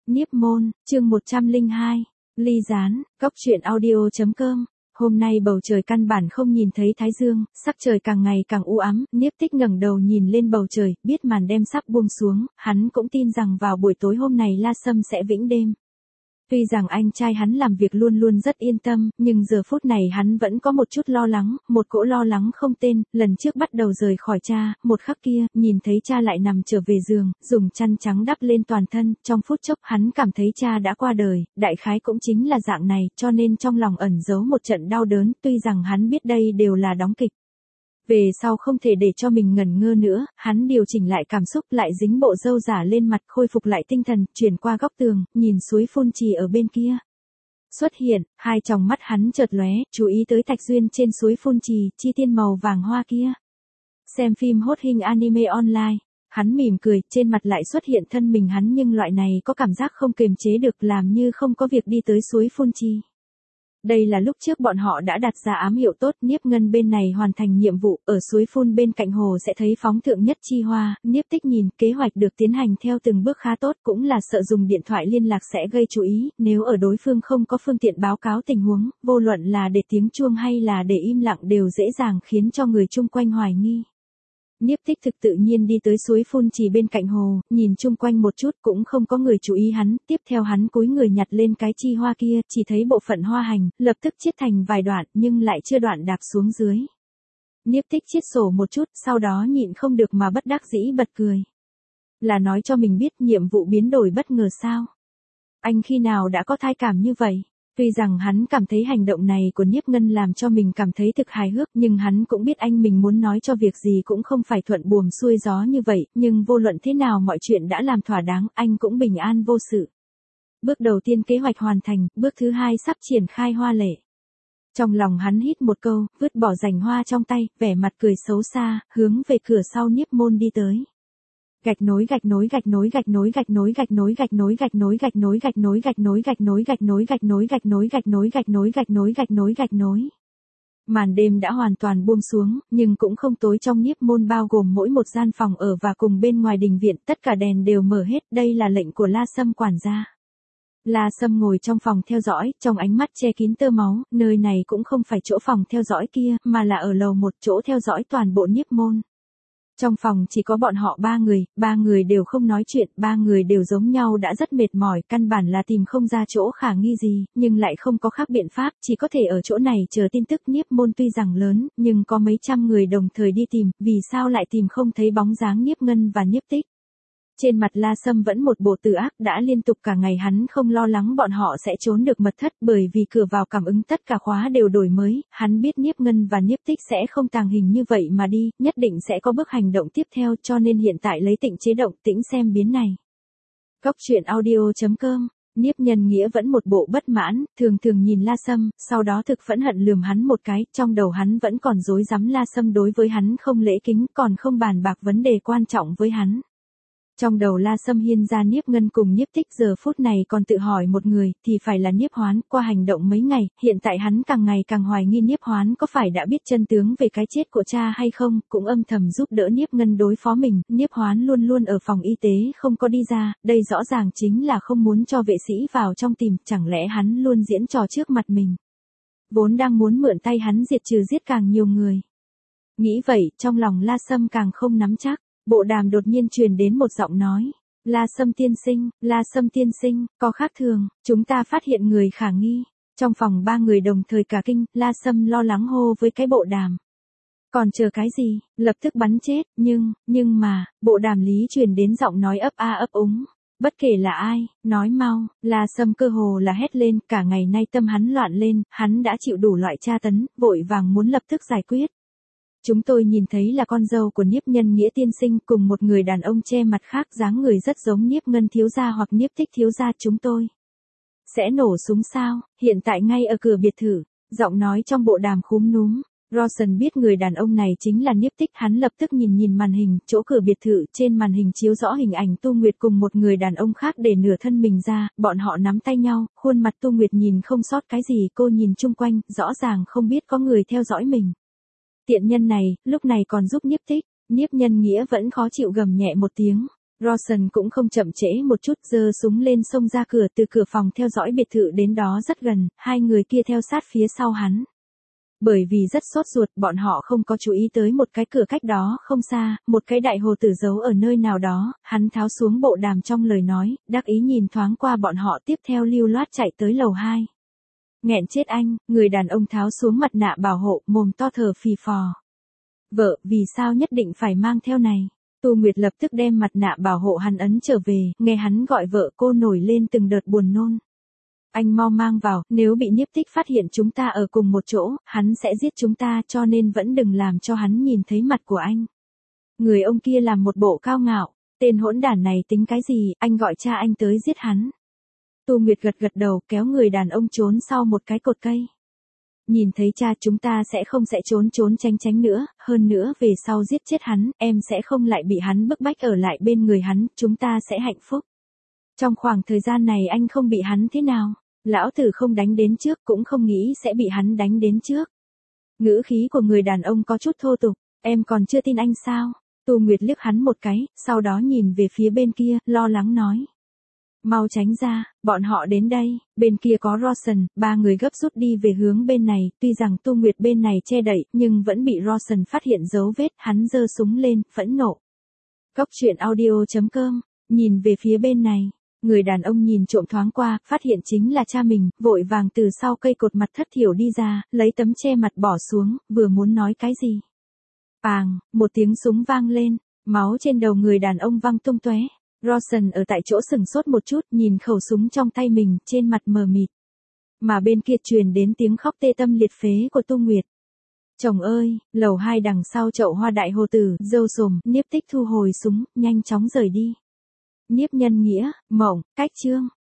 Niếp môn, chương 102, ly gián, cóc truyện audio.com. Hôm nay bầu trời căn bản không nhìn thấy thái dương, sắc trời càng ngày càng u ám, Niếp Tích ngẩng đầu nhìn lên bầu trời, biết màn đêm sắp buông xuống, hắn cũng tin rằng vào buổi tối hôm này La Sâm sẽ vĩnh đêm. Tuy rằng anh trai hắn làm việc luôn luôn rất yên tâm, nhưng giờ phút này hắn vẫn có một chút lo lắng, một cỗ lo lắng không tên, lần trước bắt đầu rời khỏi cha, một khắc kia, nhìn thấy cha lại nằm trở về giường, dùng chăn trắng đắp lên toàn thân, trong phút chốc hắn cảm thấy cha đã qua đời, đại khái cũng chính là dạng này, cho nên trong lòng ẩn giấu một trận đau đớn, tuy rằng hắn biết đây đều là đóng kịch. Về sau không thể để cho mình ngẩn ngơ nữa, hắn điều chỉnh lại cảm xúc, lại dính bộ râu giả lên mặt, khôi phục lại tinh thần, chuyển qua góc tường, nhìn suối phun trì ở bên kia. Xuất hiện, hai tròng mắt hắn chợt lóe, chú ý tới thạch duyên trên suối phun trì, chi tiên màu vàng hoa kia. Xem phim hot hình anime online, hắn mỉm cười, trên mặt lại xuất hiện thân mình hắn, nhưng loại này có cảm giác không kiềm chế được, làm như không có việc đi tới suối phun trì. Đây là lúc trước bọn họ đã đặt ra ám hiệu tốt, Niếp Ngân bên này hoàn thành nhiệm vụ, ở suối phun bên cạnh hồ sẽ thấy phóng thượng nhất chi hoa, Niếp Tích nhìn, kế hoạch được tiến hành theo từng bước khá tốt, cũng là sợ dùng điện thoại liên lạc sẽ gây chú ý, nếu ở đối phương không có phương tiện báo cáo tình huống, vô luận là để tiếng chuông hay là để im lặng đều dễ dàng khiến cho người chung quanh hoài nghi. Niếp Tích thực tự nhiên đi tới suối phun trì bên cạnh hồ, nhìn chung quanh một chút cũng không có người chú ý hắn, tiếp theo hắn cúi người nhặt lên cái chi hoa kia, chỉ thấy bộ phận hoa hành, lập tức chiết thành vài đoạn, nhưng lại chưa đoạn đạp xuống dưới. Niếp Tích chiết sổ một chút, sau đó nhịn không được mà bất đắc dĩ bật cười. Là nói cho mình biết nhiệm vụ biến đổi bất ngờ sao? Anh khi nào đã có thai cảm như vậy? Tuy rằng hắn cảm thấy hành động này của Niếp Ngân làm cho mình cảm thấy thực hài hước, nhưng hắn cũng biết anh mình muốn nói cho việc gì cũng không phải thuận buồm xuôi gió như vậy, nhưng vô luận thế nào mọi chuyện đã làm thỏa đáng, anh cũng bình an vô sự. Bước đầu tiên kế hoạch hoàn thành, bước thứ hai sắp triển khai hoa lệ. Trong lòng hắn hít một câu, vứt bỏ rảnh hoa trong tay, vẻ mặt cười xấu xa, hướng về cửa sau Niếp môn đi tới. Gạch nối gạch nối gạch nối gạch nối gạch nối gạch nối gạch nối gạch nối gạch nối gạch nối gạch nối gạch nối gạch nối gạch nối gạch nối gạch nối gạch nối gạch nối gạch nối gạch nối. Màn đêm đã hoàn toàn buông xuống, nhưng cũng không tối trong Niếp môn, bao gồm mỗi một gian phòng ở và cùng bên ngoài đình viện, tất cả đèn đều mở hết, đây là lệnh của La Sâm quản gia. La Sâm ngồi trong phòng theo dõi, trong ánh mắt che kín tơ máu, nơi này cũng không phải chỗ phòng theo dõi kia, mà là ở lầu một, chỗ theo dõi toàn bộ Niếp môn. Trong phòng chỉ có bọn họ ba người đều không nói chuyện, ba người đều giống nhau đã rất mệt mỏi, căn bản là tìm không ra chỗ khả nghi gì, nhưng lại không có khác biện pháp, chỉ có thể ở chỗ này chờ tin tức. Niếp môn tuy rằng lớn, nhưng có mấy trăm người đồng thời đi tìm, vì sao lại tìm không thấy bóng dáng Niếp Ngân và Niếp Tích. Trên mặt La Sâm vẫn một bộ tự ác, đã liên tục cả ngày hắn không lo lắng bọn họ sẽ trốn được mật thất, bởi vì cửa vào cảm ứng tất cả khóa đều đổi mới, hắn biết Niếp Ngân và Niếp Tích sẽ không tàng hình như vậy mà đi, nhất định sẽ có bước hành động tiếp theo, cho nên hiện tại lấy tịnh chế động, tĩnh xem biến này. Cóc truyện audio.com. Niếp Nhân Nghĩa vẫn một bộ bất mãn, thường thường nhìn La Sâm, sau đó thực phẫn hận lườm hắn một cái, trong đầu hắn vẫn còn rối rắm La Sâm đối với hắn không lễ kính, còn không bàn bạc vấn đề quan trọng với hắn. Trong đầu La Sâm hiên ra Niếp Ngân cùng Niếp Tích giờ phút này còn tự hỏi một người, thì phải là Niếp Hoán, qua hành động mấy ngày, hiện tại hắn càng ngày càng hoài nghi Niếp Hoán có phải đã biết chân tướng về cái chết của cha hay không, cũng âm thầm giúp đỡ Niếp Ngân đối phó mình. Niếp Hoán luôn luôn ở phòng y tế không có đi ra, đây rõ ràng chính là không muốn cho vệ sĩ vào trong tìm, chẳng lẽ hắn luôn diễn trò trước mặt mình. Vốn đang muốn mượn tay hắn giết càng nhiều người. Nghĩ vậy, trong lòng La Sâm càng không nắm chắc. Bộ đàm đột nhiên truyền đến một giọng nói. La Sâm tiên sinh, có khác thường, chúng ta phát hiện người khả nghi. Trong phòng ba người đồng thời cả kinh, La Sâm lo lắng hô với cái bộ đàm. Còn chờ cái gì, lập tức bắn chết, nhưng mà, bộ đàm lý truyền đến giọng nói ấp a ấp úng. Bất kể là ai, nói mau. La Sâm cơ hồ là hét lên, cả ngày nay tâm hắn loạn lên, hắn đã chịu đủ loại tra tấn, vội vàng muốn lập tức giải quyết. Chúng tôi nhìn thấy là con dâu của Niếp Nhân Nghĩa tiên sinh cùng một người đàn ông che mặt khác, dáng người rất giống Niếp Ngân thiếu gia hoặc Niếp Tích thiếu gia. Chúng tôi sẽ nổ súng sao? Hiện tại ngay ở cửa biệt thự. Giọng nói trong bộ đàm khúm núm. Rawson biết người đàn ông này chính là Niếp Tích, hắn lập tức nhìn màn hình, chỗ cửa biệt thự, trên màn hình chiếu rõ hình ảnh Tu Nguyệt cùng một người đàn ông khác để nửa thân mình ra, bọn họ nắm tay nhau, khuôn mặt Tu Nguyệt nhìn không sót cái gì, cô nhìn chung quanh, rõ ràng không biết có người theo dõi mình. Tiện nhân này, lúc này còn giúp Niếp Tích. Niếp Nhân Nghĩa vẫn khó chịu gầm nhẹ một tiếng. Rawson cũng không chậm trễ một chút, giơ súng lên xông ra cửa, từ cửa phòng theo dõi biệt thự đến đó rất gần, hai người kia theo sát phía sau hắn. Bởi vì rất sốt ruột, bọn họ không có chú ý tới một cái cửa cách đó không xa, một cái đại hồ tử giấu ở nơi nào đó, hắn tháo xuống bộ đàm trong lời nói, đắc ý nhìn thoáng qua bọn họ, tiếp theo lưu loát chạy tới lầu 2. Nghẹn chết anh, người đàn ông tháo xuống mặt nạ bảo hộ, mồm to thở phì phò. Vợ, vì sao nhất định phải mang theo này? Tu Nguyệt lập tức đem mặt nạ bảo hộ hắn ấn trở về, nghe hắn gọi vợ cô nổi lên từng đợt buồn nôn. Anh mau mang vào, nếu bị Niếp Tích phát hiện chúng ta ở cùng một chỗ, hắn sẽ giết chúng ta, cho nên vẫn đừng làm cho hắn nhìn thấy mặt của anh. Người ông kia làm một bộ cao ngạo, tên hỗn đản này tính cái gì, anh gọi cha anh tới giết hắn. Tu Nguyệt gật gật đầu, kéo người đàn ông trốn sau một cái cột cây. Nhìn thấy cha, chúng ta sẽ không trốn tránh nữa, hơn nữa về sau giết chết hắn, em sẽ không lại bị hắn bức bách ở lại bên người hắn, chúng ta sẽ hạnh phúc. Trong khoảng thời gian này anh không bị hắn thế nào, lão tử không đánh đến trước, cũng không nghĩ sẽ bị hắn đánh đến trước. Ngữ khí của người đàn ông có chút thô tục, em còn chưa tin anh sao? Tu Nguyệt liếc hắn một cái, sau đó nhìn về phía bên kia, lo lắng nói. Mau tránh ra, bọn họ đến đây, bên kia có Rawson, ba người gấp rút đi về hướng bên này, tuy rằng Tu Nguyệt bên này che đậy, nhưng vẫn bị Rawson phát hiện dấu vết, hắn giơ súng lên, phẫn nộ. Cốc truyện audio.com, nhìn về phía bên này, người đàn ông nhìn trộm thoáng qua, phát hiện chính là cha mình, vội vàng từ sau cây cột mặt thất thiểu đi ra, lấy tấm che mặt bỏ xuống, vừa muốn nói cái gì. Pàng, một tiếng súng vang lên, máu trên đầu người đàn ông văng tung tóe. Rawson ở tại chỗ sừng sốt một chút, nhìn khẩu súng trong tay mình, trên mặt mờ mịt. Mà bên kia truyền đến tiếng khóc tê tâm liệt phế của Tu Nguyệt. Chồng ơi, lầu 2 đằng sau chậu hoa đại hồ tử, râu sồm, Niếp Tích thu hồi súng, nhanh chóng rời đi. Niếp Nhân Nghĩa, Mộng, Cách Chương.